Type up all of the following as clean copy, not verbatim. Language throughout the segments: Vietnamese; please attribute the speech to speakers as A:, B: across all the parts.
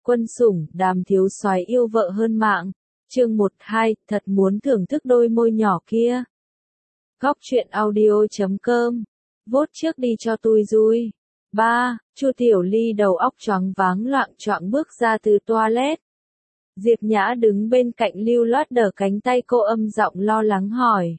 A: Quân sủng, Đàm thiếu soái yêu vợ hơn mạng. Chương 1-2, thật muốn thưởng thức đôi môi nhỏ kia. Góc truyện audio.com. Vote trước đi cho tui dui. 3. Chu Tiểu Ly đầu óc choáng váng loạng choạng bước ra từ toilet. Diệp Nhã đứng bên cạnh lưu loát đỡ cánh tay cô, âm giọng lo lắng hỏi.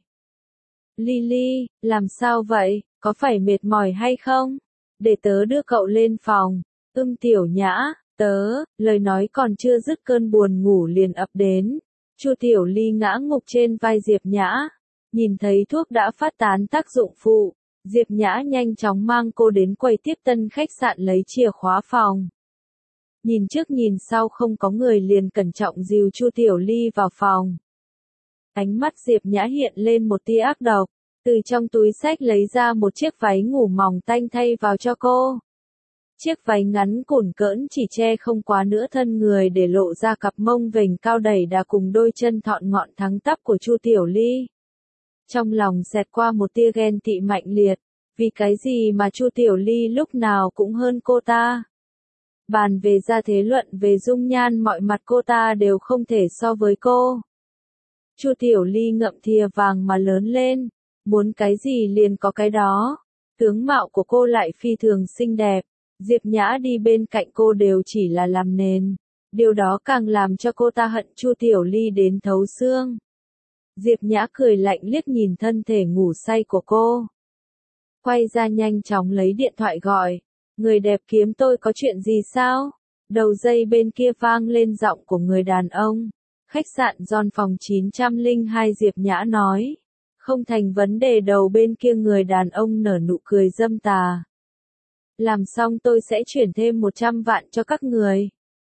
A: Ly, làm sao vậy, có phải mệt mỏi hay không? Để tớ đưa cậu lên phòng. Tiểu Nhã, lời nói còn chưa dứt cơn buồn ngủ liền ập đến. Chu Tiểu Ly ngã ngục trên vai Diệp Nhã. Nhìn thấy thuốc đã phát tán tác dụng phụ, Diệp Nhã nhanh chóng mang cô đến quầy tiếp tân khách sạn lấy chìa khóa phòng. Nhìn trước nhìn sau không có người liền cẩn trọng dìu Chu Tiểu Ly vào phòng. Ánh mắt Diệp Nhã hiện lên một tia ác độc, từ trong túi xách lấy ra một chiếc váy ngủ mỏng tanh thay vào cho cô. Chiếc váy ngắn cũn cỡn chỉ che không quá nửa thân người để lộ ra cặp mông vểnh cao đẩy đà cùng đôi chân thọn ngọn thẳng tắp của Chu Tiểu Ly. Trong lòng xẹt qua một tia ghen tị mạnh liệt, vì cái gì mà Chu Tiểu Ly lúc nào cũng hơn cô ta. Bàn về gia thế luận về dung nhan mọi mặt cô ta đều không thể so với cô. Chu Tiểu Ly ngậm thìa vàng mà lớn lên, muốn cái gì liền có cái đó. Tướng mạo của cô lại phi thường xinh đẹp, Diệp Nhã đi bên cạnh cô đều chỉ là làm nền. Điều đó càng làm cho cô ta hận Chu Tiểu Ly đến thấu xương. Diệp Nhã cười lạnh liếc nhìn thân thể ngủ say của cô. Quay ra nhanh chóng lấy điện thoại gọi. Người đẹp kiếm tôi có chuyện gì sao? Đầu dây bên kia vang lên giọng của người đàn ông. Khách sạn John phòng 902 Diệp Nhã nói. Không thành vấn đề. Đầu bên kia người đàn ông nở nụ cười dâm tà. Làm xong tôi sẽ chuyển thêm 100 vạn cho các người.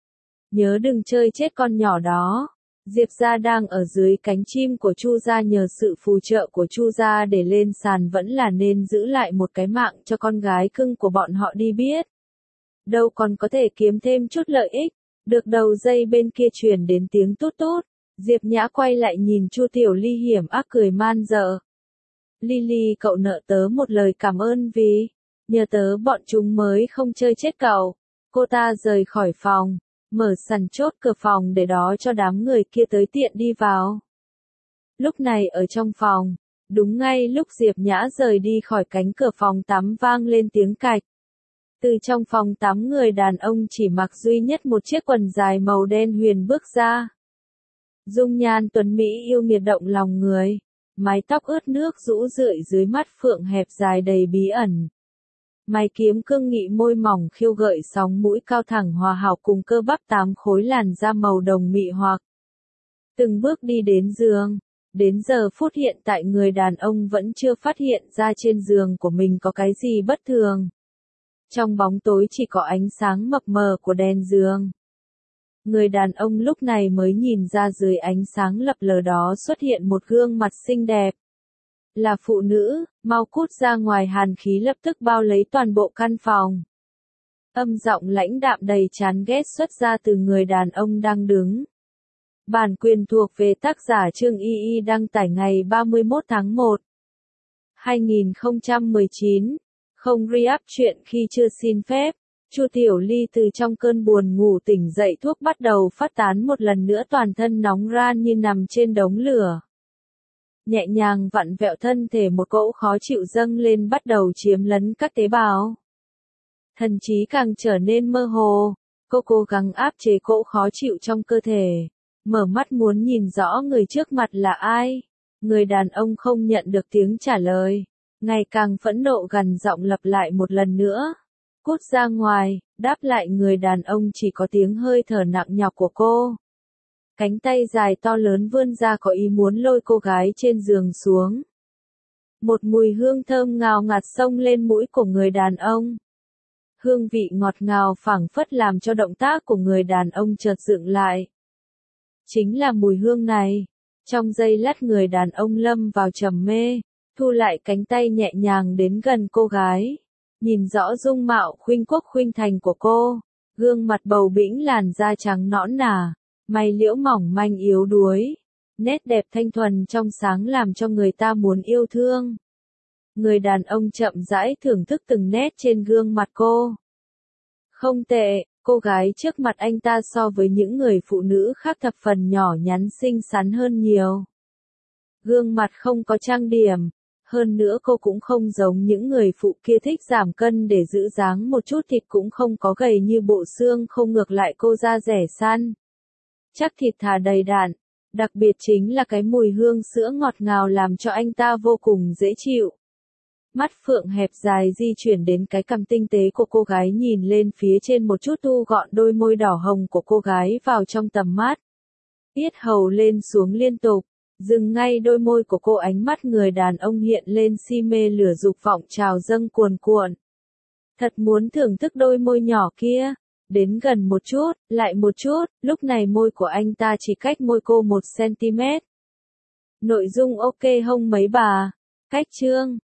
A: Nhớ đừng chơi chết con nhỏ đó. Diệp gia đang ở dưới cánh chim của Chu gia, nhờ sự phù trợ của Chu gia để lên sàn, vẫn là nên giữ lại một cái mạng cho con gái cưng của bọn họ đi biết. Đâu còn có thể kiếm thêm chút lợi ích. Được đầu dây bên kia truyền đến tiếng tút tút. Diệp Nhã quay lại nhìn Chu Tiểu Ly hiểm ác cười man dợ. Ly, cậu nợ tớ một lời cảm ơn vì nhờ tớ bọn chúng mới không chơi chết cậu. Cô ta rời khỏi phòng, mở sàn chốt cửa phòng để đó cho đám người kia tới tiện đi vào. Lúc này ở trong phòng, đúng ngay lúc Diệp Nhã rời đi khỏi cánh cửa phòng tắm vang lên tiếng cạch. Từ trong phòng tắm người đàn ông chỉ mặc duy nhất một chiếc quần dài màu đen huyền bước ra. Dung nhan tuấn mỹ yêu nghiệt động lòng người, mái tóc ướt nước rũ rượi dưới mắt phượng hẹp dài đầy bí ẩn. Mày kiếm cương nghị, môi mỏng khiêu gợi, sóng mũi cao thẳng hòa hảo cùng cơ bắp 8 khối làn da màu đồng mị hoặc. Từng bước đi đến giường, đến giờ phút hiện tại người đàn ông vẫn chưa phát hiện ra trên giường của mình có cái gì bất thường. Trong bóng tối chỉ có ánh sáng mập mờ của đèn giường. Người đàn ông lúc này mới nhìn ra dưới ánh sáng lập lờ đó xuất hiện một gương mặt xinh đẹp. Là phụ nữ, mau cút ra ngoài. Hàn khí lập tức bao lấy toàn bộ căn phòng. Âm giọng lãnh đạm đầy chán ghét xuất ra từ người đàn ông đang đứng. Bản quyền thuộc về tác giả Trương Y, đăng tải ngày 31 tháng 1, 2019. Không re-up chuyện khi chưa xin phép. Chu Tiểu Ly từ trong cơn buồn ngủ tỉnh dậy, thuốc bắt đầu phát tán một lần nữa, toàn thân nóng ran như nằm trên đống lửa. Nhẹ nhàng vặn vẹo thân thể, một cỗ khó chịu dâng lên bắt đầu chiếm lấn các tế bào. Thần trí càng trở nên mơ hồ, cô cố gắng áp chế cỗ khó chịu trong cơ thể. Mở mắt muốn nhìn rõ người trước mặt là ai. Người đàn ông không nhận được tiếng trả lời. Ngày càng phẫn nộ gằn giọng lặp lại một lần nữa. Cút ra ngoài. Đáp lại người đàn ông chỉ có tiếng hơi thở nặng nhọc của cô. Cánh tay dài to lớn vươn ra có ý muốn lôi cô gái trên giường xuống. Một mùi hương thơm ngào ngạt xông lên mũi của người đàn ông. Hương vị ngọt ngào phảng phất làm cho động tác của người đàn ông chợt dựng lại. Chính là mùi hương này. Trong giây lát người đàn ông lâm vào trầm mê, thu lại cánh tay nhẹ nhàng đến gần cô gái. Nhìn rõ dung mạo khuynh quốc khuynh thành của cô, gương mặt bầu bĩnh, làn da trắng nõn nà, mày liễu mỏng manh yếu đuối, nét đẹp thanh thuần trong sáng làm cho người ta muốn yêu thương. Người đàn ông chậm rãi thưởng thức từng nét trên gương mặt cô. Không tệ, cô gái trước mặt anh ta so với những người phụ nữ khác thập phần nhỏ nhắn xinh xắn hơn nhiều. Gương mặt không có trang điểm. Hơn nữa cô cũng không giống những người phụ kia thích giảm cân để giữ dáng một chút, thịt cũng không có gầy như bộ xương không, ngược lại cô da rẻ săn. Chắc thịt thà đầy đặn. Đặc biệt chính là cái mùi hương sữa ngọt ngào làm cho anh ta vô cùng dễ chịu. Mắt phượng hẹp dài di chuyển đến cái cằm tinh tế của cô gái, nhìn lên phía trên một chút, thu gọn đôi môi đỏ hồng của cô gái vào trong tầm mắt. Yết hầu lên xuống liên tục, dừng ngay đôi môi của cô, ánh mắt người đàn ông hiện lên si mê, lửa dục vọng trào dâng cuồn cuộn. Thật muốn thưởng thức đôi môi nhỏ kia. Đến gần một chút, lại một chút, lúc này môi của anh ta chỉ cách môi cô 1 cm. Nội dung ok hông mấy bà? Cách chương